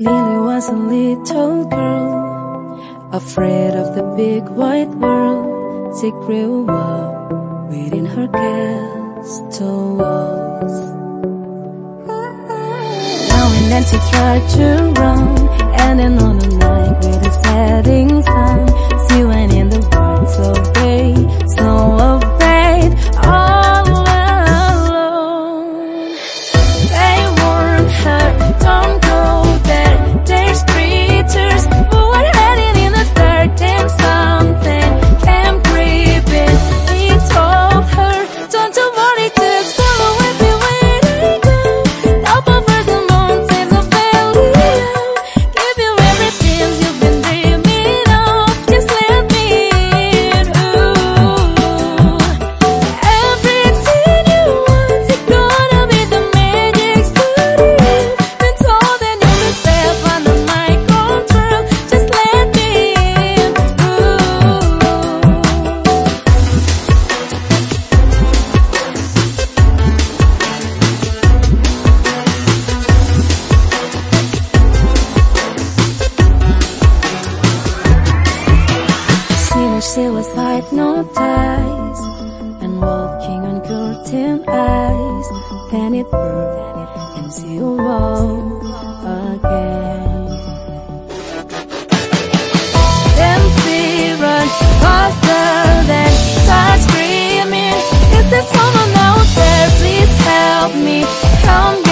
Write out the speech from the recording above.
Lily was a little girl, afraid of the big wide world. She grew up within her castle walls. Now and then she tried to run, and then on a night with the setting sun, she went in the world so gay, so afraid, all alone. They warned her, don't go there, there's creatures who are hiding in the dark, and something came creeping. He told her, don't you worry, just follow with me where I go. Up over the mountains of Belial, give you everything you've been dreaming of. Just let me in. Ooh, everything you want, it's gonna be the magic studio. Been told that you'll be safe under my control. Just let me in. She was hypnotized and walking on curtain eyes. Then it broke and she awoke again. Then she ran faster than started screaming, is there someone out there? Please help me, come